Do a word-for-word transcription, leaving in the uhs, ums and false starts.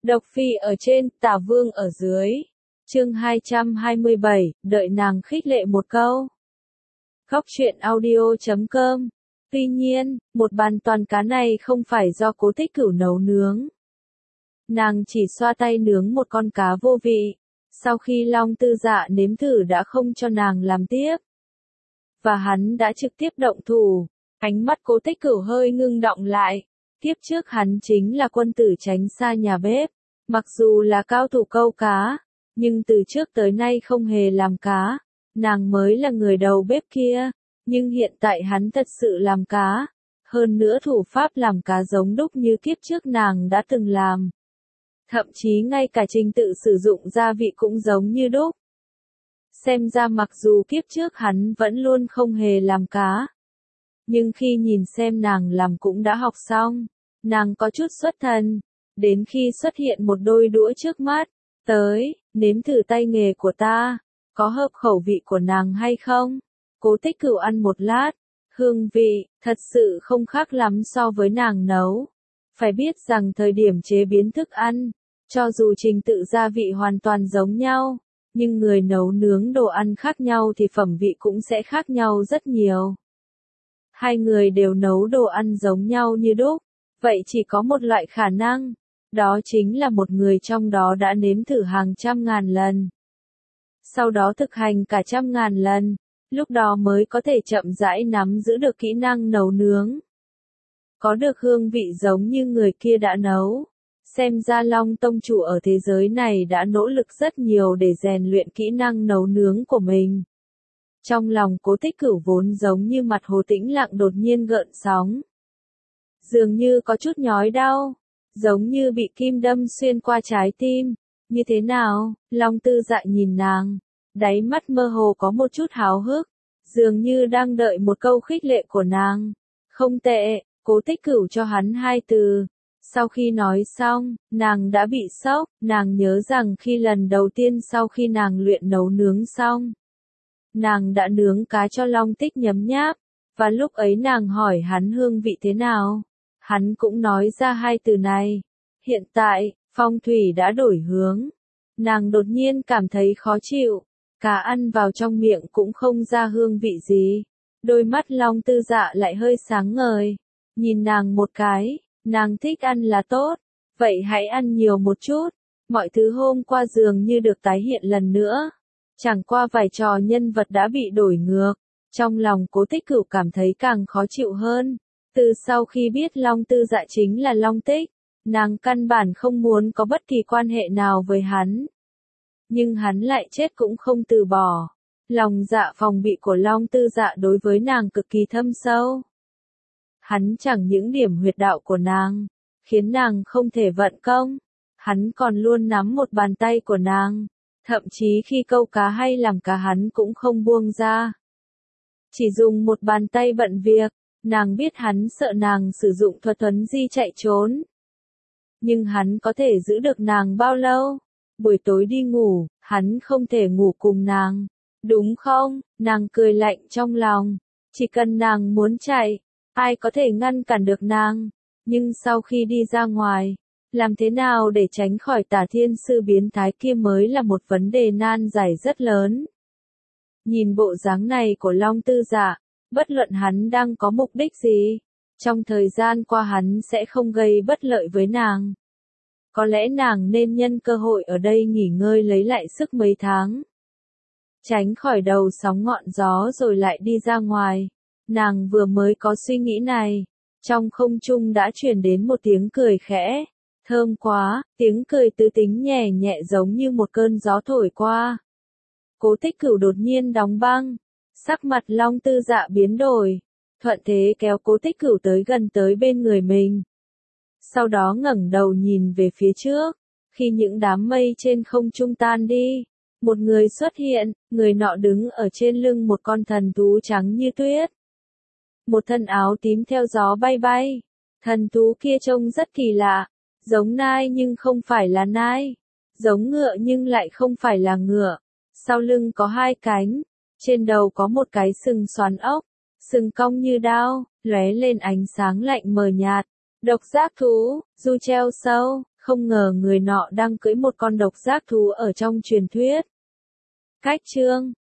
Độc Phi ở trên, Tả Vương ở dưới. Chương hai trăm hai mươi bảy, đợi nàng khích lệ một câu. Góc truyện audio chấm com. Tuy nhiên, một bàn toàn cá này không phải do Cố Tích Cửu nấu nướng. Nàng chỉ xoa tay nướng một con cá vô vị. Sau khi Long Tư Dạ nếm thử đã không cho nàng làm tiếp. Và hắn đã trực tiếp động thủ. Ánh mắt Cố Tích Cửu hơi ngưng đọng lại. Tiếp trước hắn chính là quân tử tránh xa nhà bếp. Mặc dù là cao thủ câu cá, nhưng từ trước tới nay không hề làm cá. Nàng mới là người đầu bếp kia. Nhưng hiện tại hắn thật sự làm cá. Hơn nữa thủ pháp làm cá giống đúc như kiếp trước nàng đã từng làm. Thậm chí ngay cả trình tự sử dụng gia vị cũng giống như đúc. Xem ra mặc dù kiếp trước hắn vẫn luôn không hề làm cá. Nhưng khi nhìn xem nàng làm cũng đã học xong. Nàng có chút xuất thần. Đến khi xuất hiện một đôi đũa trước mắt. Tới, nếm thử tay nghề của ta. Có hợp khẩu vị của nàng hay không? Cố Tích Cửu ăn một lát. Hương vị, thật sự không khác lắm so với nàng nấu. Phải biết rằng thời điểm chế biến thức ăn, cho dù trình tự gia vị hoàn toàn giống nhau, nhưng người nấu nướng đồ ăn khác nhau thì phẩm vị cũng sẽ khác nhau rất nhiều. Hai người đều nấu đồ ăn giống nhau như đúc, vậy chỉ có một loại khả năng, đó chính là một người trong đó đã nếm thử hàng trăm ngàn lần. Sau đó thực hành cả trăm ngàn lần, lúc đó mới có thể chậm rãi nắm giữ được kỹ năng nấu nướng. Có được hương vị giống như người kia đã nấu. Xem ra Long Tông Chủ ở thế giới này đã nỗ lực rất nhiều để rèn luyện kỹ năng nấu nướng của mình. Trong lòng Cố Tích Cửu vốn giống như mặt hồ tĩnh lặng đột nhiên gợn sóng. Dường như có chút nhói đau, giống như bị kim đâm xuyên qua trái tim. Như thế nào? Long Tư Dạ nhìn nàng, đáy mắt mơ hồ có một chút háo hức, dường như đang đợi một câu khích lệ của nàng. Không tệ, Cố Tích Cửu cho hắn hai từ. Sau khi nói xong, nàng đã bị sốc, nàng nhớ rằng khi lần đầu tiên sau khi nàng luyện nấu nướng xong, nàng đã nướng cá cho Long Tích nhấm nháp, và lúc ấy nàng hỏi hắn hương vị thế nào, hắn cũng nói ra hai từ này. Hiện tại, phong thủy đã đổi hướng, nàng đột nhiên cảm thấy khó chịu, cá ăn vào trong miệng cũng không ra hương vị gì. Đôi mắt Long Tư Dạ lại hơi sáng ngời, nhìn nàng một cái. Nàng thích ăn là tốt, vậy hãy ăn nhiều một chút. Mọi thứ hôm qua dường như được tái hiện lần nữa. Chẳng qua vài trò nhân vật đã bị đổi ngược. Trong lòng Cố Tích Cửu cảm thấy càng khó chịu hơn. Từ sau khi biết Long Tư Dạ chính là Long Tích, nàng căn bản không muốn có bất kỳ quan hệ nào với hắn. Nhưng hắn lại chết cũng không từ bỏ. Lòng dạ phòng bị của Long Tư Dạ đối với nàng cực kỳ thâm sâu. Hắn chẳng những điểm huyệt đạo của nàng, khiến nàng không thể vận công, hắn còn luôn nắm một bàn tay của nàng, thậm chí khi câu cá hay làm cá hắn cũng không buông ra. Chỉ dùng một bàn tay bận việc, nàng biết hắn sợ nàng sử dụng thuật thuấn di chạy trốn. Nhưng hắn có thể giữ được nàng bao lâu? Buổi tối đi ngủ, hắn không thể ngủ cùng nàng, đúng không? Nàng cười lạnh trong lòng, chỉ cần nàng muốn chạy, ai có thể ngăn cản được nàng. Nhưng sau khi đi ra ngoài, làm thế nào để tránh khỏi Tả Thiên Sư biến thái kia mới là một vấn đề nan giải rất lớn. Nhìn bộ dáng này của Long Tư Dạ, bất luận hắn đang có mục đích gì, trong thời gian qua hắn sẽ không gây bất lợi với nàng. Có lẽ nàng nên nhân cơ hội ở đây nghỉ ngơi lấy lại sức mấy tháng. Tránh khỏi đầu sóng ngọn gió rồi lại đi ra ngoài. Nàng vừa mới có suy nghĩ này, trong không trung đã truyền đến một tiếng cười khẽ, thơm quá, tiếng cười tứ tính nhẹ nhẹ giống như một cơn gió thổi qua. Cố Tích Cửu đột nhiên đóng băng, sắc mặt Long Tư Dạ biến đổi, thuận thế kéo Cố Tích Cửu tới gần tới bên người mình. Sau đó ngẩng đầu nhìn về phía trước, khi những đám mây trên không trung tan đi, một người xuất hiện, người nọ đứng ở trên lưng một con thần thú trắng như tuyết. Một thân áo tím theo gió bay bay. Thần thú kia trông rất kỳ lạ, giống nai nhưng không phải là nai, giống ngựa nhưng lại không phải là ngựa. Sau lưng có hai cánh, trên đầu có một cái sừng xoắn ốc, sừng cong như đao, lóe lên ánh sáng lạnh mờ nhạt. Độc giác thú, du treo sâu, không ngờ người nọ đang cưỡi một con độc giác thú ở trong truyền thuyết. Cách chương